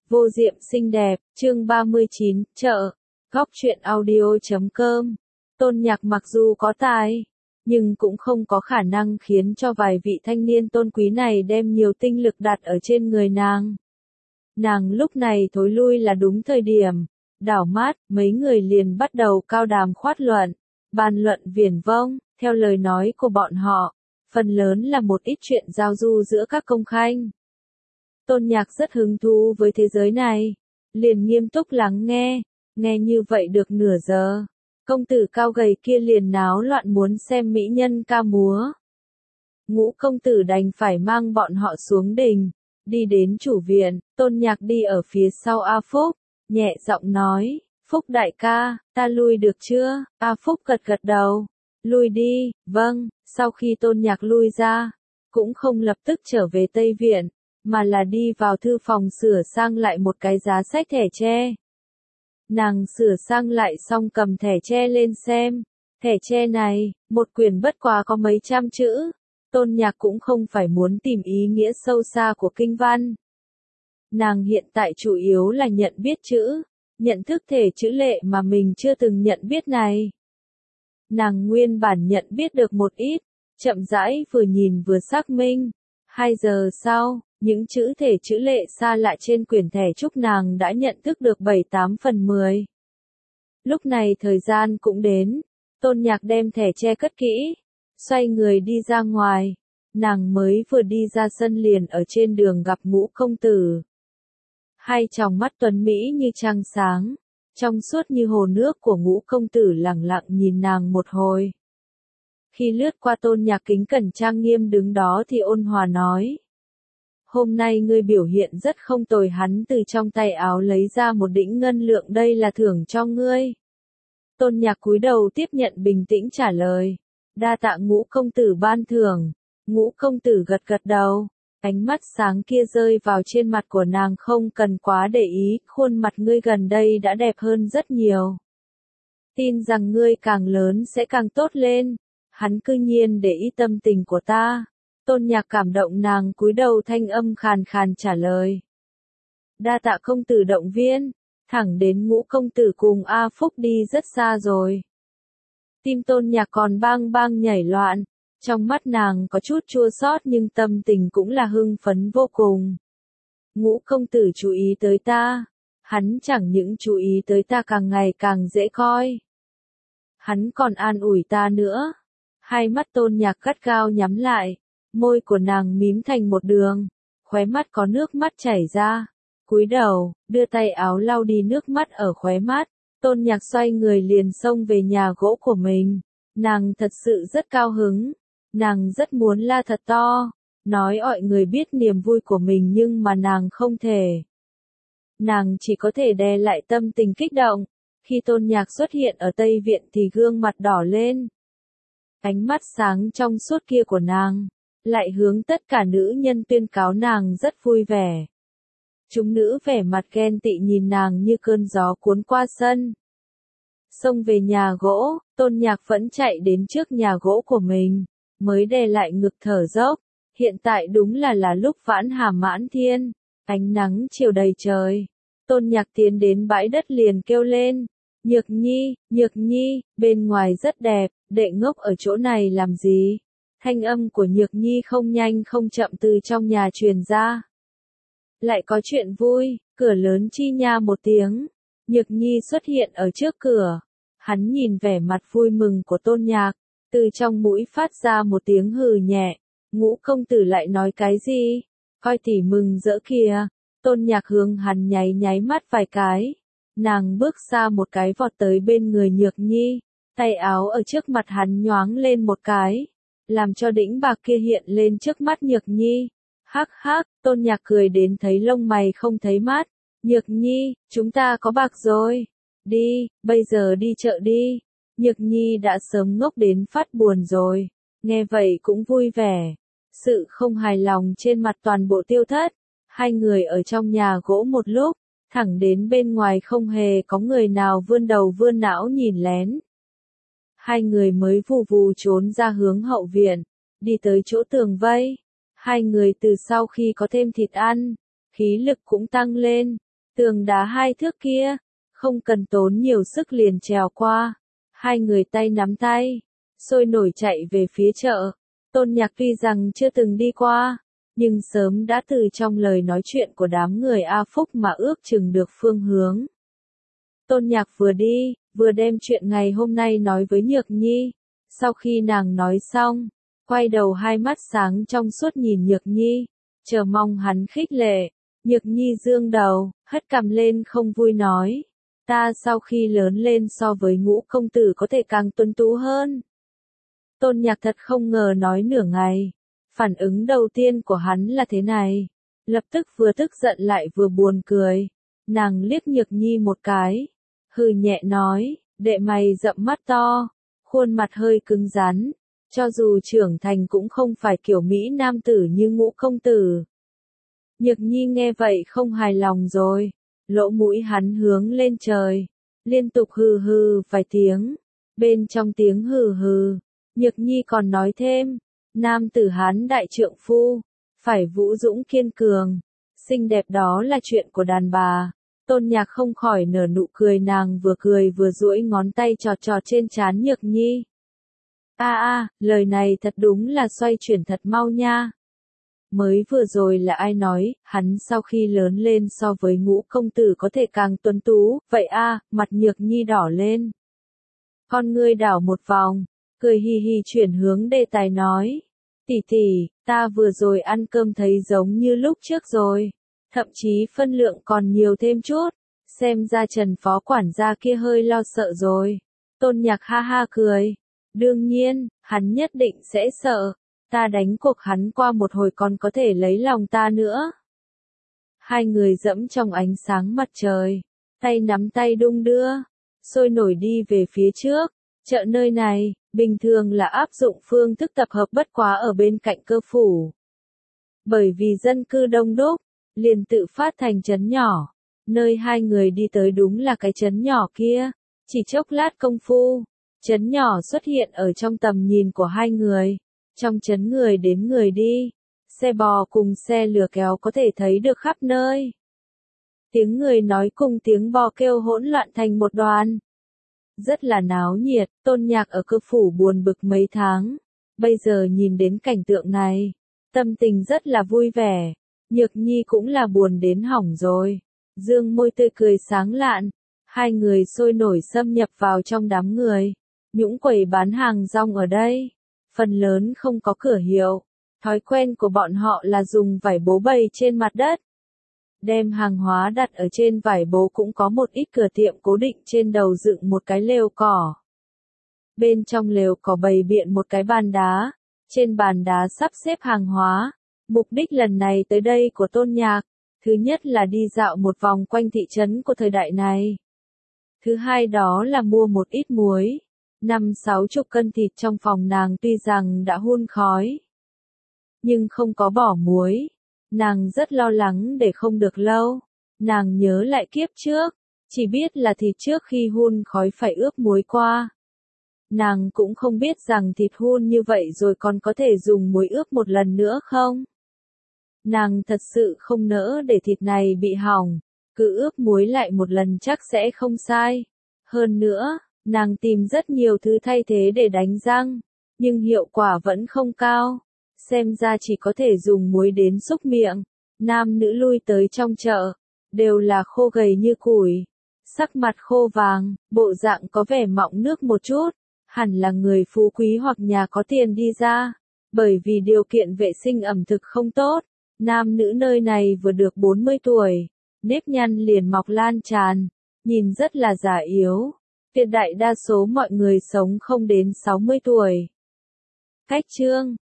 Vô diệm xinh đẹp, chương 39, chợ, góc truyện audio.com. Tôn Nhạc mặc dù có tài, nhưng cũng không có khả năng khiến cho vài vị thanh niên tôn quý này đem nhiều tinh lực đặt ở trên người nàng. Nàng lúc này thối lui là đúng thời điểm, đảo mắt, mấy người liền bắt đầu cao đàm khoát luận, bàn luận viển vông, theo lời nói của bọn họ, phần lớn là một ít chuyện giao du giữa các công khanh. Tôn Nhạc rất hứng thú với thế giới này, liền nghiêm túc lắng nghe như vậy được nửa giờ. Công tử cao gầy kia liền náo loạn muốn xem mỹ nhân ca múa. Ngũ công tử đành phải mang bọn họ xuống đình, đi đến chủ viện, Tôn Nhạc đi ở phía sau A Phúc, nhẹ giọng nói, Phúc đại ca, ta lui được chưa? A Phúc gật gật đầu, lui đi, vâng, sau khi Tôn Nhạc lui ra, cũng không lập tức trở về Tây Viện, mà là đi vào thư phòng sửa sang lại một cái giá sách thẻ tre. Nàng sửa sang lại xong cầm thẻ tre lên xem, thẻ tre này, một quyển bất quá có mấy trăm chữ, Tôn Nhạc cũng không phải muốn tìm ý nghĩa sâu xa của kinh văn. Nàng hiện tại chủ yếu là nhận biết chữ, nhận thức thể chữ lệ mà mình chưa từng nhận biết này. Nàng nguyên bản nhận biết được một ít, chậm rãi vừa nhìn vừa xác minh. 2 giờ sau, những chữ thể chữ lệ xa lạ trên quyển thẻ trúc nàng đã nhận thức được 7-8 phần 10. Lúc này thời gian cũng đến, Tôn Nhạc đem thẻ che cất kỹ, xoay người đi ra ngoài, nàng mới vừa đi ra sân liền ở trên đường gặp Ngũ công tử. Hai tròng mắt tuấn mỹ như trăng sáng, trong suốt như hồ nước của Ngũ công tử lẳng lặng nhìn nàng một hồi. Khi lướt qua Tôn Nhạc kính cẩn trang nghiêm đứng đó thì ôn hòa nói. Hôm nay ngươi biểu hiện rất không tồi, hắn từ trong tay áo lấy ra một đĩnh ngân lượng, đây là thưởng cho ngươi. Tôn Nhạc cúi đầu tiếp nhận bình tĩnh trả lời. Đa tạ Ngũ công tử ban thưởng. Ngũ công tử gật gật đầu. Ánh mắt sáng kia rơi vào trên mặt của nàng, không cần quá để ý, khuôn mặt ngươi gần đây đã đẹp hơn rất nhiều. Tin rằng ngươi càng lớn sẽ càng tốt lên. Hắn cư nhiên để ý tâm tình của ta. Tôn Nhạc cảm động, nàng cúi đầu thanh âm khàn khàn trả lời. Đa tạ công tử động viên, thẳng đến Ngũ công tử cùng A Phúc đi rất xa rồi. Tim Tôn Nhạc còn bang bang nhảy loạn, trong mắt nàng có chút chua xót nhưng tâm tình cũng là hưng phấn vô cùng. Ngũ công tử chú ý tới ta, hắn chẳng những chú ý tới ta càng ngày càng dễ coi. Hắn còn an ủi ta nữa. Hai mắt Tôn Nhạc gắt gao nhắm lại. Môi của nàng mím thành một đường, khóe mắt có nước mắt chảy ra, cúi đầu, đưa tay áo lau đi nước mắt ở khóe mắt, Tôn Nhạc xoay người liền xông về nhà gỗ của mình, nàng thật sự rất cao hứng, nàng rất muốn la thật to, nói mọi người biết niềm vui của mình nhưng mà nàng không thể. Nàng chỉ có thể đè lại tâm tình kích động, khi Tôn Nhạc xuất hiện ở Tây Viện thì gương mặt đỏ lên. Ánh mắt sáng trong suốt kia của nàng lại hướng tất cả nữ nhân tuyên cáo nàng rất vui vẻ. Chúng nữ vẻ mặt ghen tị nhìn nàng như cơn gió cuốn qua sân. Xông về nhà gỗ, Tôn Nhạc vẫn chạy đến trước nhà gỗ của mình, mới đè lại ngực thở dốc. Hiện tại đúng là lúc vãn hà mãn thiên, ánh nắng chiều đầy trời. Tôn Nhạc tiến đến bãi đất liền kêu lên. Nhược Nhi, bên ngoài rất đẹp, đệ ngốc ở chỗ này làm gì? Thanh âm của Nhược Nhi không nhanh không chậm từ trong nhà truyền ra. Lại có chuyện vui, cửa lớn chi nha một tiếng. Nhược Nhi xuất hiện ở trước cửa. Hắn nhìn vẻ mặt vui mừng của Tôn Nhạc, từ trong mũi phát ra một tiếng hừ nhẹ. Ngũ công tử lại nói cái gì? Coi tỷ mừng rỡ kìa. Tôn Nhạc hướng hắn nháy mắt vài cái. Nàng bước xa một cái vọt tới bên người Nhược Nhi, tay áo ở trước mặt hắn nhoáng lên một cái, làm cho đĩnh bạc kia hiện lên trước mắt Nhược Nhi. Hắc hắc, Tôn Nhạc cười đến thấy lông mày không thấy mắt. Nhược Nhi, chúng ta có bạc rồi. Đi, bây giờ đi chợ đi. Nhược Nhi đã sớm ngốc đến phát buồn rồi. Nghe vậy cũng vui vẻ. Sự không hài lòng trên mặt toàn bộ tiêu thất. Hai người ở trong nhà gỗ một lúc, thẳng đến bên ngoài không hề có người nào vươn đầu vươn não nhìn lén. Hai người mới vù vù trốn ra hướng hậu viện, đi tới chỗ tường vây. Hai người từ sau khi có thêm thịt ăn, khí lực cũng tăng lên, Tường đá 2 thước kia, không cần tốn nhiều sức liền trèo qua. Hai người tay nắm tay, sôi nổi chạy về phía chợ. Tôn Nhạc tuy rằng chưa từng đi qua, nhưng sớm đã từ trong lời nói chuyện của đám người A Phúc mà ước chừng được phương hướng. Tôn Nhạc vừa đi, vừa đem chuyện ngày hôm nay nói với Nhược Nhi. Sau khi nàng nói xong, quay đầu hai mắt sáng trong suốt nhìn Nhược Nhi, chờ mong hắn khích lệ. Nhược Nhi dương đầu, hất cằm lên không vui nói. Ta sau khi lớn lên so với Ngũ công tử có thể càng tuấn tú hơn. Tôn Nhạc thật không ngờ nói nửa ngày. Phản ứng đầu tiên của hắn là thế này. Lập tức vừa tức giận lại vừa buồn cười. Nàng liếc Nhược Nhi một cái. Hừ nhẹ nói, đệ mày rậm mắt to, khuôn mặt hơi cứng rắn. Cho dù trưởng thành cũng không phải kiểu Mỹ nam tử như Ngũ công tử. Nhược Nhi nghe vậy không hài lòng rồi. Lỗ mũi hắn hướng lên trời. Liên tục hừ hừ vài tiếng. Bên trong tiếng hừ hừ, Nhược Nhi còn nói thêm. Nam tử Hán đại trượng phu, phải vũ dũng kiên cường. Xinh đẹp đó là chuyện của đàn bà. Tôn Nhạc không khỏi nở nụ cười, nàng vừa cười vừa duỗi ngón tay trọt trọt trên trán Nhược Nhi. Lời này thật đúng là xoay chuyển thật mau nha. Mới vừa rồi là ai nói, hắn sau khi lớn lên so với Ngũ công tử có thể càng tuấn tú, vậy mặt Nhược Nhi đỏ lên. Con ngươi đảo một vòng, cười hì hì chuyển hướng đề tài nói. Tỷ tỷ, ta vừa rồi ăn cơm thấy giống như lúc trước rồi. Thậm chí phân lượng còn nhiều thêm chút. Xem ra Trần phó quản gia kia hơi lo sợ rồi. Tôn Nhạc ha ha cười. Đương nhiên, hắn nhất định sẽ sợ. Ta đánh cuộc hắn qua một hồi còn có thể lấy lòng ta nữa. Hai người dẫm trong ánh sáng mặt trời. Tay nắm tay đung đưa. Sôi nổi đi về phía trước. Chợ nơi này, bình thường là áp dụng phương thức tập hợp bất quá ở bên cạnh cơ phủ. Bởi vì dân cư đông đúc, liền tự phát thành trấn nhỏ. Nơi hai người đi tới đúng là cái trấn nhỏ kia. Chỉ chốc lát công phu, trấn nhỏ xuất hiện ở trong tầm nhìn của hai người. Trong trấn người đến người đi, xe bò cùng xe lừa kéo có thể thấy được khắp nơi. Tiếng người nói cùng tiếng bò kêu hỗn loạn thành một đoàn. Rất là náo nhiệt. Tôn Nhạc ở cơ phủ buồn bực mấy tháng. Bây giờ nhìn đến cảnh tượng này, tâm tình rất là vui vẻ. Nhược Nhi cũng là buồn đến hỏng rồi. Dương môi tươi cười sáng lạn. Hai người sôi nổi xâm nhập vào trong đám người. Những quầy bán hàng rong ở đây, phần lớn không có cửa hiệu. Thói quen của bọn họ là dùng vải bố bày trên mặt đất. Đem hàng hóa đặt ở trên vải bố, cũng có một ít cửa tiệm cố định trên đầu dựng một cái lều cỏ. Bên trong lều cỏ bày biện một cái bàn đá. Trên bàn đá sắp xếp hàng hóa. Mục đích lần này tới đây của Tôn Nhạc, thứ nhất là đi dạo một vòng quanh thị trấn của thời đại này. Thứ hai đó là mua một ít muối. 50-60 cân thịt trong phòng nàng tuy rằng đã hun khói, nhưng không có bỏ muối. Nàng rất lo lắng để không được lâu. Nàng nhớ lại kiếp trước, chỉ biết là thịt trước khi hun khói phải ướp muối qua. Nàng cũng không biết rằng thịt hun như vậy rồi còn có thể dùng muối ướp một lần nữa không. Nàng thật sự không nỡ để thịt này bị hỏng, cứ ướp muối lại một lần chắc sẽ không sai. Hơn nữa, nàng tìm rất nhiều thứ thay thế để đánh răng, nhưng hiệu quả vẫn không cao. Xem ra chỉ có thể dùng muối đến xúc miệng. Nam nữ lui tới trong chợ, đều là khô gầy như củi, sắc mặt khô vàng, bộ dạng có vẻ mọng nước một chút, hẳn là người phú quý hoặc nhà có tiền đi ra. Bởi vì điều kiện vệ sinh ẩm thực không tốt, nam nữ nơi này vừa được 40 tuổi, nếp nhăn liền mọc lan tràn, nhìn rất là già yếu. Tuyệt đại đa số mọi người sống không đến 60 tuổi. Cách chương